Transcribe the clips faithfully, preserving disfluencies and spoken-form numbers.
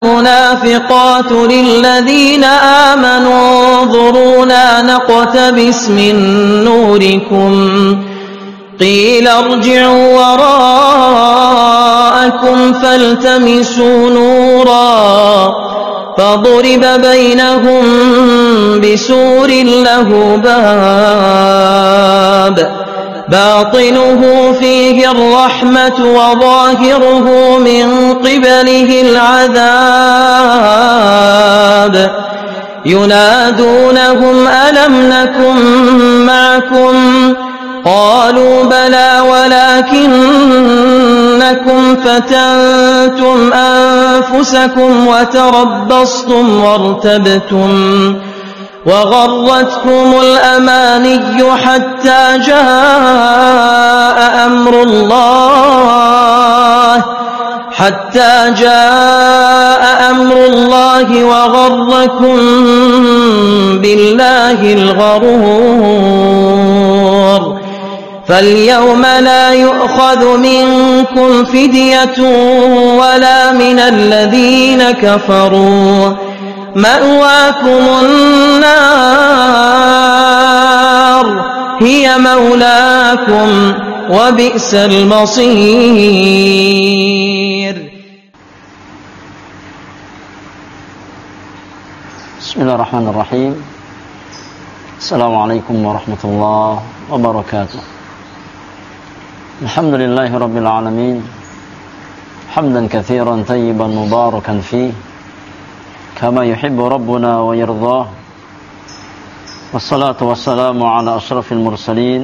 المنافقات للذين آمنوا انظرونا نقتبس من نوركم قيل ارجعوا وراءكم فالتمسوا نورا فضرب بينهم بسور له باب باطنه فيه الرحمة وظاهره من قبله العذاب ينادونهم ألم نكن معكم قالوا بلى ولكنكم فتنتم أنفسكم وتربصتم وارتبتم وغرتكم الأماني حتى جاء أمر الله حتى جاء أمر الله وغركم بالله الغرور فاليوم لا يؤخذ منكم فدية ولا من الذين كفروا مأواكم النار هي مولاكم وبئس المصير. بسم الله الرحمن الرحيم. السلام عليكم ورحمة الله وبركاته. الحمد لله رب العالمين حمدا كثيرا طيبا مباركا فيه كما يحب ربنا ويرضاه والصلاة والسلام على أشرف المرسلين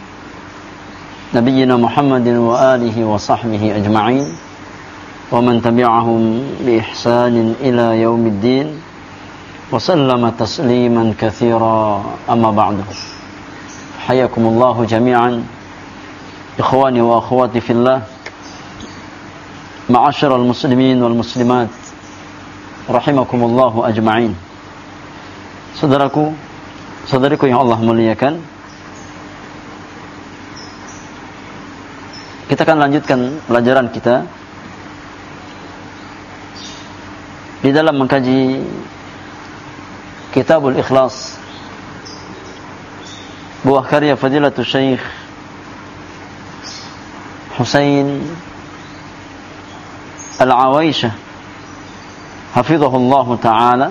نبينا محمد وآله وصحبه أجمعين ومن تبعهم بإحسان إلى يوم الدين وسلم تسليما كثيرا أما بعد حياكم الله جميعا إخواني وأخواتي في الله معاشر المسلمين والمسلمات rahimakumullahu ajma'in. Saudaraku, saudariku yang Allah muliakan, kita akan lanjutkan pelajaran kita di dalam mengkaji Kitabul Ikhlas, buah karya Fadilatul Syekh Husain Al-Awaisyah hafizahullah ta'ala.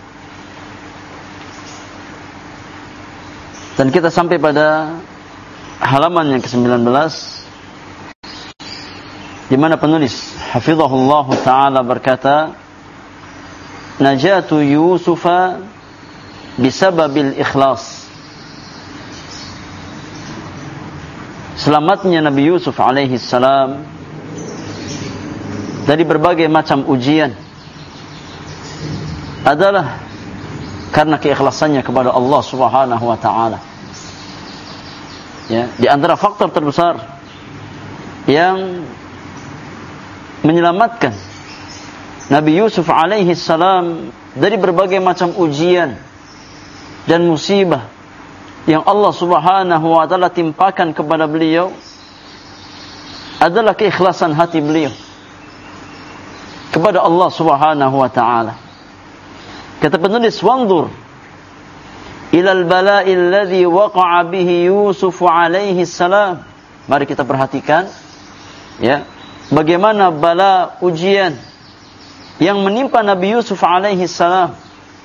Dan kita sampai pada halaman yang kesembilan belas di mana penulis hafizahullah ta'ala berkata, najatu Yusufa bisababil ikhlas, selamatnya Nabi Yusuf alaihi salam dari berbagai macam ujian adalah karena keikhlasannya kepada Allah Subhanahu wa taala. Ya, di antara faktor terbesar yang menyelamatkan Nabi Yusuf alaihi salam dari berbagai macam ujian dan musibah yang Allah Subhanahu wa taala timpakan kepada beliau adalah keikhlasan hati beliau kepada Allah Subhanahu wa taala. Kata penulis, wanzur ilal bala'i alladhi waqa'a bihi Yusuf alaihi salam. Mari kita perhatikan ya, bagaimana bala ujian yang menimpa Nabi Yusuf alaihi salam.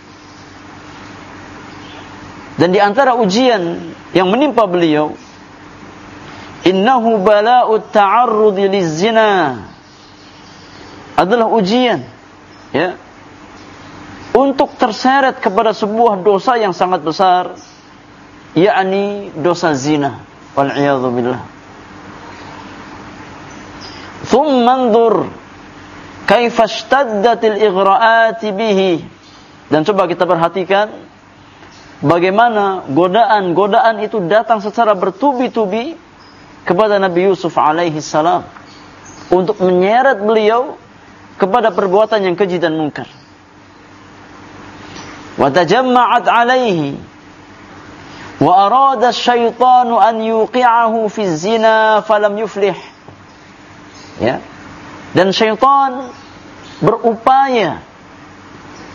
Dan di antara ujian yang menimpa beliau, innahu bala'ut ta'arrudi lizzina, adalah ujian ya untuk terseret kepada sebuah dosa yang sangat besar, yakni dosa zina, wal iyadzu billah. Thumma anzur kaifa ishtaddatil ighra'ati bihi, dan coba kita perhatikan bagaimana godaan-godaan itu datang secara bertubi-tubi kepada Nabi Yusuf alaihi salam untuk menyeret beliau kepada perbuatan yang keji dan mungkar. وَتَجَمَّعَتْ عَلَيْهِ وَأَرَادَ الشَّيْطَانُ أَنْ يُوقِعَهُ فِي الزِّنَا فَلَمْ يُفْلِحْ. Ya. Dan syaitan berupaya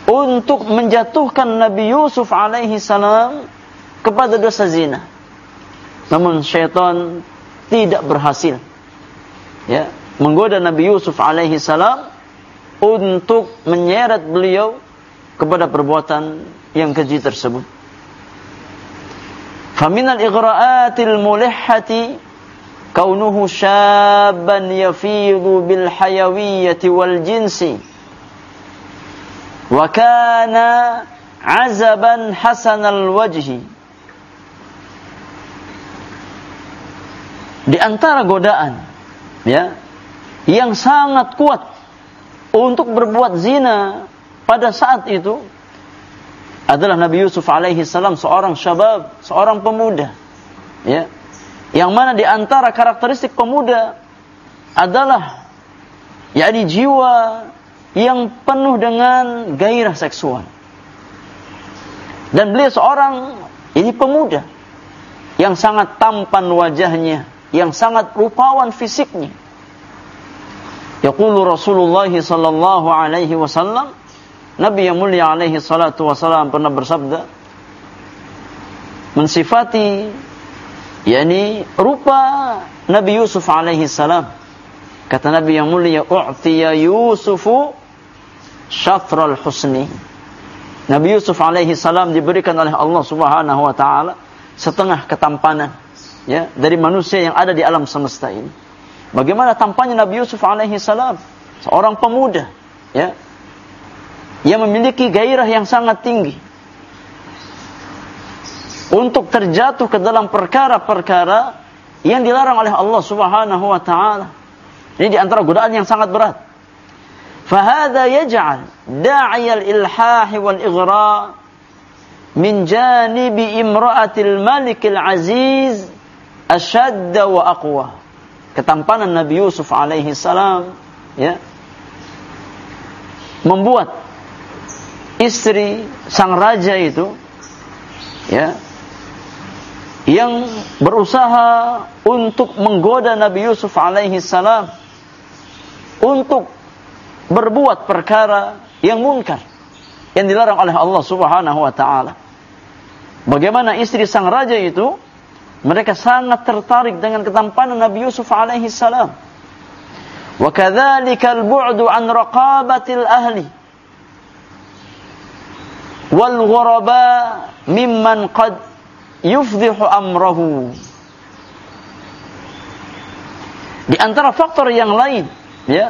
untuk menjatuhkan Nabi Yusuf alaihi salam kepada dosa zina. Namun syaitan tidak berhasil, ya, menggoda Nabi Yusuf alaihi salam untuk menyeret beliau kepada perbuatan yang keji tersebut. Faminal igra'atil mulihhati kaunuhu syabban yafidu bil hayawiyyati wal jinsi wa kana azaban hasanal wajhi. Di antara godaan, ya, yang sangat kuat untuk berbuat zina pada saat itu adalah Nabi Yusuf alaihi salam seorang syabab, seorang pemuda, ya, yang mana di antara karakteristik pemuda adalah yakni jiwa yang penuh dengan gairah seksual. Dan beliau seorang ini pemuda yang sangat tampan wajahnya, yang sangat rupawan fisiknya. Yaqulu Rasulullah sallallahu alaihi wasallam, Nabi yang mulia alaihi salatu wasallam pernah bersabda mensifati yakni rupa Nabi Yusuf alaihi salam. Kata Nabi yang mulia, u'tiya Yusufu syatral husni. Nabi Yusuf alaihi salam diberikan oleh Allah Subhanahu wa taala setengah ketampanan, ya, dari manusia yang ada di alam semesta ini. Bagaimana tampannya Nabi Yusuf alaihi salam? Seorang pemuda, ya, yang memiliki gairah yang sangat tinggi untuk terjatuh ke dalam perkara-perkara yang dilarang oleh Allah Subhanahu wa taala. Ini di antara godaan yang sangat berat. Fahadha yaj'al da'iyal ilhah wal ighra min janibi imra'atil malikil aziz ashadda wa aqwa. Ketampanan Nabi Yusuf alaihi salam, ya, membuat istri sang raja itu, ya, yang berusaha untuk menggoda Nabi Yusuf alaihi salam untuk berbuat perkara yang munkar, yang dilarang oleh Allah Subhanahu wa taala. Bagaimana istri sang raja itu, mereka sangat tertarik dengan ketampanan Nabi Yusuf alaihi salam. Wa kadzalika al-bu'du an raqabatil ahli wal ghuraba mimman qad yufdhihu amrahu. Di antara faktor yang lain, ya,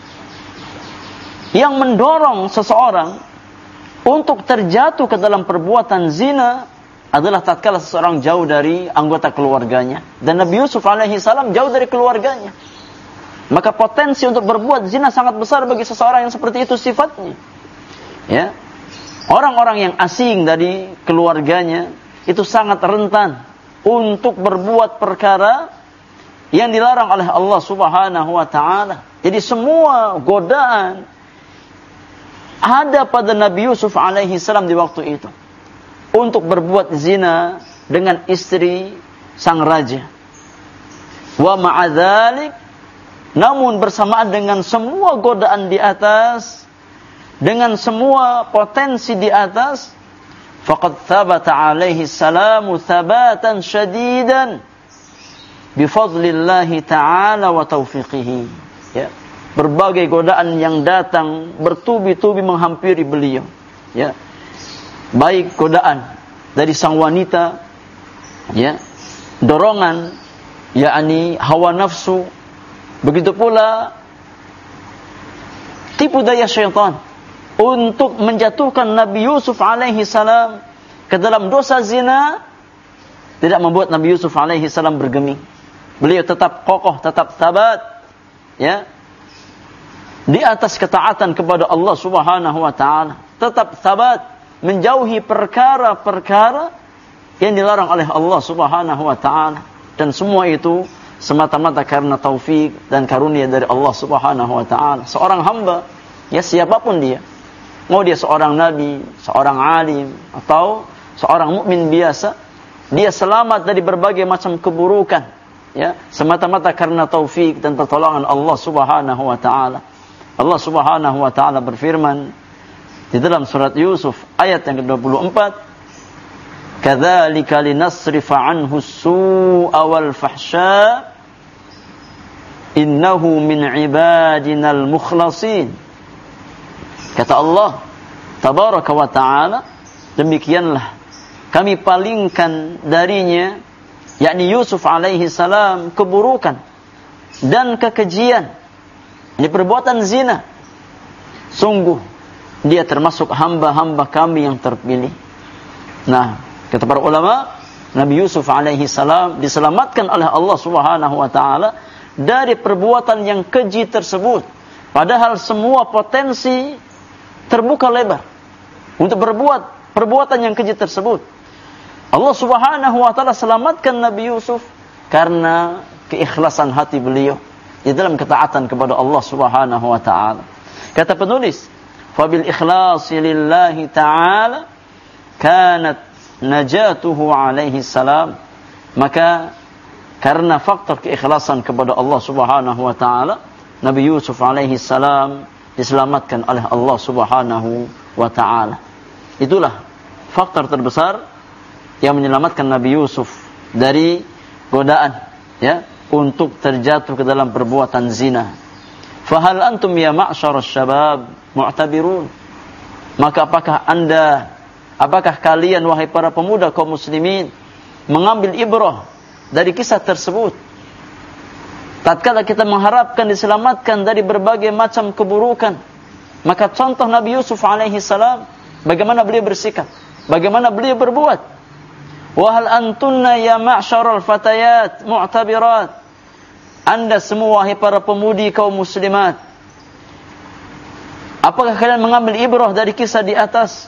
yang mendorong seseorang untuk terjatuh ke dalam perbuatan zina adalah tatkala seseorang jauh dari anggota keluarganya. Dan Nabi Yusuf alaihi salam jauh dari keluarganya. Maka potensi untuk berbuat zina sangat besar bagi seseorang yang seperti itu sifatnya, ya. Orang-orang yang asing dari keluarganya itu sangat rentan untuk berbuat perkara yang dilarang oleh Allah Subhanahu wa taala. Jadi semua godaan ada pada Nabi Yusuf alaihi salam di waktu itu untuk berbuat zina dengan istri sang raja. Wa ma'adzalik, namun bersamaan dengan semua godaan di atas, dengan semua potensi di atas, faqad thabata alaihi salamu thabatan syadidan bifadlillahi ta'ala wa taufiqihi, ya. Berbagai godaan yang datang bertubi-tubi menghampiri beliau, ya. Baik godaan dari sang wanita, ya, dorongan yakni hawa nafsu, begitu pula tipu daya syaitan untuk menjatuhkan Nabi Yusuf alaihi salam ke dalam dosa zina, tidak membuat Nabi Yusuf alaihi salam bergeming. Beliau tetap kokoh, tetap tabat, ya, di atas ketaatan kepada Allah Subhanahu wa taala, tetap tabat menjauhi perkara-perkara yang dilarang oleh Allah Subhanahu wa taala, dan semua itu semata-mata karena taufik dan karunia dari Allah Subhanahu wa taala. Seorang hamba, ya, siapapun dia, mau dia seorang nabi, seorang alim, atau seorang mukmin biasa, dia selamat dari berbagai macam keburukan, ya, semata-mata karena taufik dan pertolongan Allah Subhanahu wa taala. Allah Subhanahu wa taala berfirman, Di dalam surat Yusuf ayat yang kedua puluh empat, kadzalika linasrifa anhu as-su'a wal fahsya innahu min ibadinal mukhlasin. Kata Allah tabaraka wa ta'ala, demikianlah kami palingkan darinya, yakni Yusuf alaihi salam, keburukan dan kekejian. Ini perbuatan zina. Sungguh dia termasuk hamba-hamba kami yang terpilih. Nah, kata para ulama, Nabi Yusuf alaihi salam diselamatkan oleh Allah Subhanahu wa taala dari perbuatan yang keji tersebut. Padahal semua potensi terbuka lebar untuk berbuat perbuatan yang keji tersebut. Allah Subhanahu wa taala selamatkan Nabi Yusuf karena keikhlasan hati beliau di dalam ketaatan kepada Allah Subhanahu wa taala. Kata penulis, fabil ikhlasi lillahi ta'ala kanat najatuhu alaihi salam. Maka karena faktor keikhlasan kepada Allah Subhanahu wa taala, Nabi Yusuf alaihi salam diselamatkan oleh Allah Subhanahu wa taala. Itulah faktor terbesar yang menyelamatkan Nabi Yusuf dari godaan, ya, untuk terjatuh ke dalam perbuatan zina. Fahal antum ya ma'syar syabab mu'tabirun? Maka apakah anda, apakah kalian wahai para pemuda kaum muslimin mengambil ibrah dari kisah tersebut? Tatkala kita mengharapkan diselamatkan dari berbagai macam keburukan, maka contoh Nabi Yusuf alaihi salam, bagaimana beliau bersikap, bagaimana beliau berbuat. Wahal antunna ya ma'syaral fatayat mu'tabirat? Anda semua wahai para pemudi kaum muslimat, apakah kalian mengambil ibrah dari kisah di atas?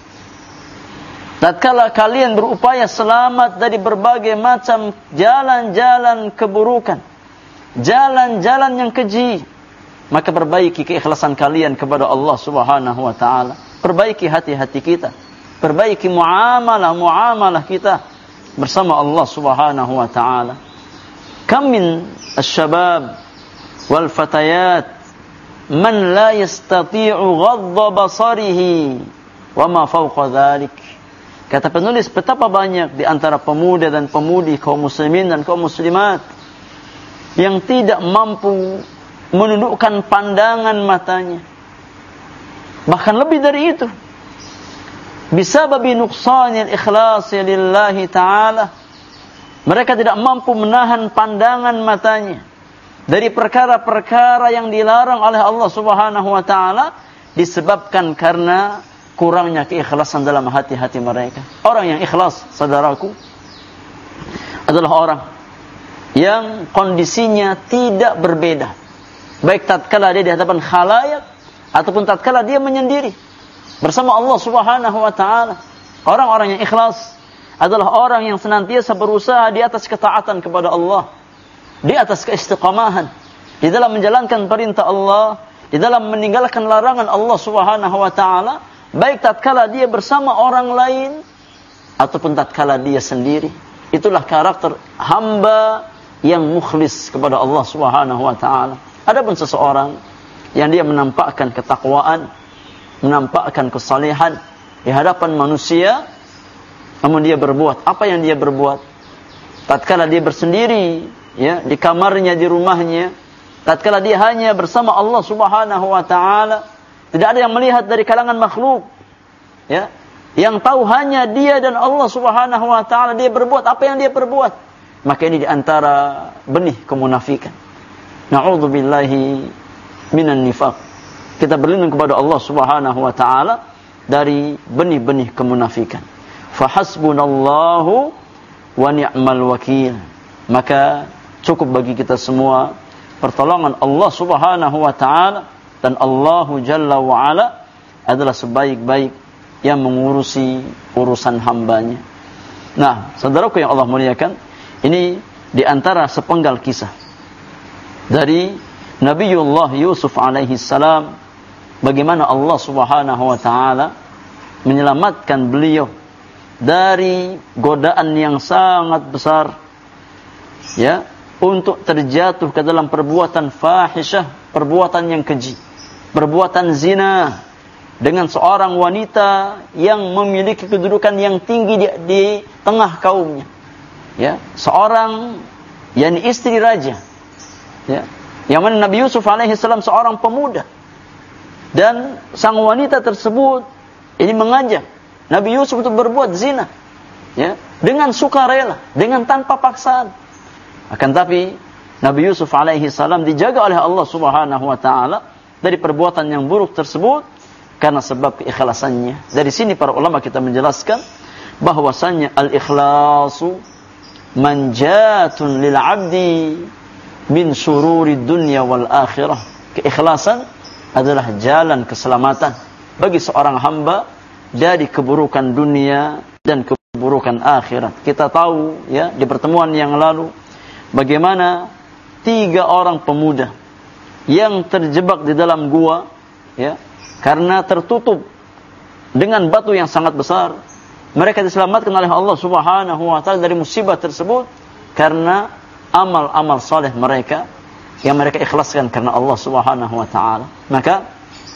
Tatkala kalian berupaya selamat dari berbagai macam jalan-jalan keburukan, jalan-jalan yang keji, maka perbaiki keikhlasan kalian kepada Allah Subhanahu wa taala. Perbaiki hati-hati kita, perbaiki muamalah-muamalah kita bersama Allah Subhanahu wa taala. Kam min asy-syabab wal fatayat man la yastati'u ghadda basarihi wa ma fawqa dzalik. Kata penulis, betapa banyak di antara pemuda dan pemudi kaum muslimin dan kaum muslimat yang tidak mampu menundukkan pandangan matanya. Bahkan lebih dari itu, bisababi nuqsanil ikhlasi lillahi ta'ala, mereka tidak mampu menahan pandangan matanya dari perkara-perkara yang dilarang oleh Allah Subhanahu wa taala, disebabkan karena kurangnya keikhlasan dalam hati-hati mereka. Orang yang ikhlas, saudaraku, adalah orang yang kondisinya tidak berbeda, baik tatkala dia di hadapan khalayak ataupun tatkala dia menyendiri bersama Allah Subhanahu wa taala. Orang-orang yang ikhlas adalah orang yang senantiasa berusaha di atas ketaatan kepada Allah, di atas keistiqamahan, di dalam menjalankan perintah Allah, di dalam meninggalkan larangan Allah Subhanahu wa taala, baik tatkala dia bersama orang lain ataupun tatkala dia sendiri. Itulah karakter hamba yang mukhlis kepada Allah Subhanahu wa taala. Adapun seseorang yang dia menampakkan ketakwaan, menampakkan kesalehan di hadapan manusia, namun dia berbuat apa yang dia berbuat tatkala dia bersendiri, ya, di kamarnya, di rumahnya, tatkala dia hanya bersama Allah Subhanahu wa taala, tidak ada yang melihat dari kalangan makhluk, ya, yang tahu hanya dia dan Allah Subhanahu wa taala, dia berbuat apa yang dia perbuat, maka ini di antara benih kemunafikan. Na'udzubillahi minan nifaq. Kita berlindung kepada Allah Subhanahu wa taala dari benih-benih kemunafikan. Fahasbunallahu wa ni'mal wakil. Maka cukup bagi kita semua pertolongan Allah Subhanahu wa taala, dan Allahu Jalla wa Ala adalah sebaik-baik yang mengurusi urusan hambanya. Nah, saudaraku yang Allah muliakan, ini di antara sepenggal kisah dari Nabiullah Yusuf alaihi salam, bagaimana Allah Subhanahu wa taala menyelamatkan beliau dari godaan yang sangat besar, ya, untuk terjatuh ke dalam perbuatan fahisyah, perbuatan yang keji, perbuatan zina, dengan seorang wanita yang memiliki kedudukan yang tinggi di, di tengah kaumnya. Ya, seorang yakni istri raja. Ya, yang mana Nabi Yusuf alaihissalam seorang pemuda. Dan sang wanita tersebut ini mengajak Nabi Yusuf untuk berbuat zina. Ya, dengan sukarela, dengan tanpa paksaan. Akan tapi Nabi Yusuf alaihissalam dijaga oleh Allah Subhanahu wa taala dari perbuatan yang buruk tersebut karena sebab keikhlasannya. Dari sini para ulama kita menjelaskan bahwasannya al-ikhlasu manjatun lil 'abdi min syururi dunya wal akhirah. Keikhlasan adalah jalan keselamatan bagi seorang hamba dari keburukan dunia dan keburukan akhirat. Kita tahu ya di pertemuan yang lalu bagaimana tiga orang pemuda yang terjebak di dalam gua ya karena tertutup dengan batu yang sangat besar. Mereka diselamatkan oleh Allah Subhanahu wa taala dari musibah tersebut karena amal-amal saleh mereka yang mereka ikhlaskan karena Allah Subhanahu wa taala. Maka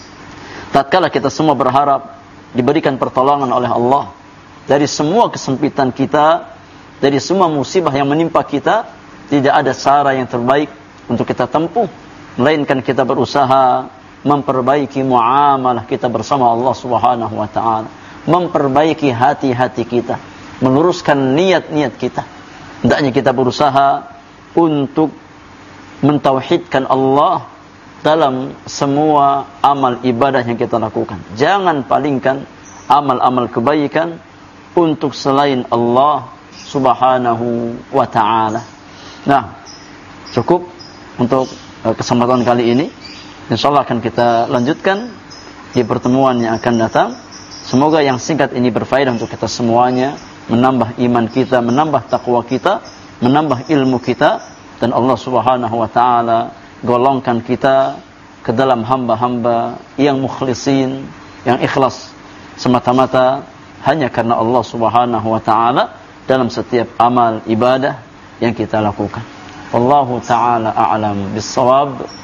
tatkala kita semua berharap diberikan pertolongan oleh Allah dari semua kesempitan kita, dari semua musibah yang menimpa kita, tidak ada cara yang terbaik untuk kita tempuh melainkan kita berusaha memperbaiki muamalah kita bersama Allah Subhanahu wa taala, memperbaiki hati-hati kita, meluruskan niat-niat kita. Hendaknya kita berusaha untuk mentauhidkan Allah dalam semua amal ibadah yang kita lakukan. Jangan palingkan amal-amal kebaikan untuk selain Allah Subhanahu wa taala. Nah, cukup untuk kesempatan kali ini. Insyaallah akan kita lanjutkan di pertemuan yang akan datang. Semoga yang singkat ini berfaedah untuk kita semuanya, menambah iman kita, menambah takwa kita, menambah ilmu kita, dan Allah Subhanahu wa taala golongkan kita ke dalam hamba-hamba yang mukhlisin, yang ikhlas semata-mata hanya karena Allah Subhanahu wa taala dalam setiap amal ibadah yang kita lakukan. Wallahu taala a'lam bis-shawab.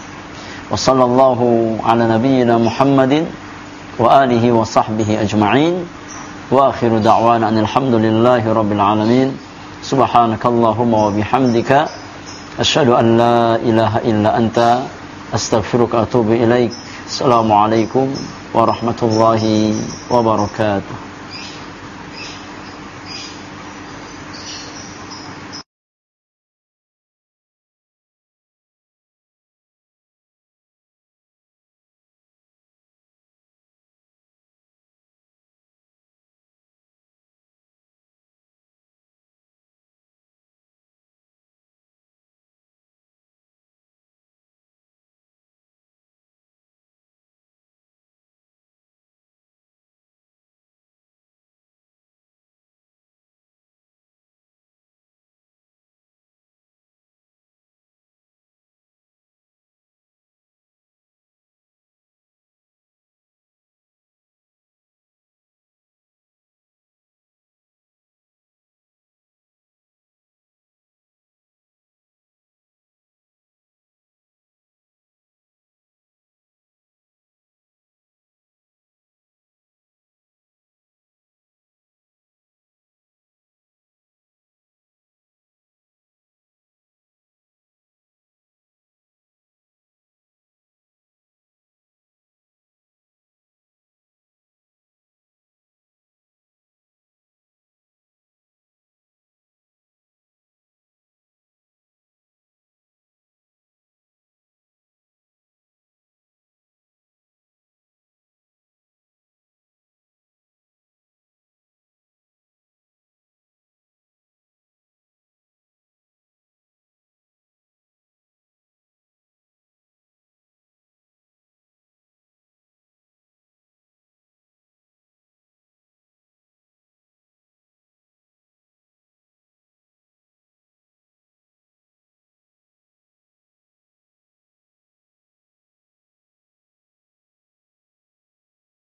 Wa sallallahu ala nabiyyina Muhammadin wa alihi wa sahbihi ajma'in. Wa akhiru da'wana alhamdulillahi rabbil alamin. Subhanakallahumma wa bihamdika asyhadu an la ilaha illa anta astaghfiruka wa atubu ilaik. Assalamualaikum warahmatullahi wabarakatuh.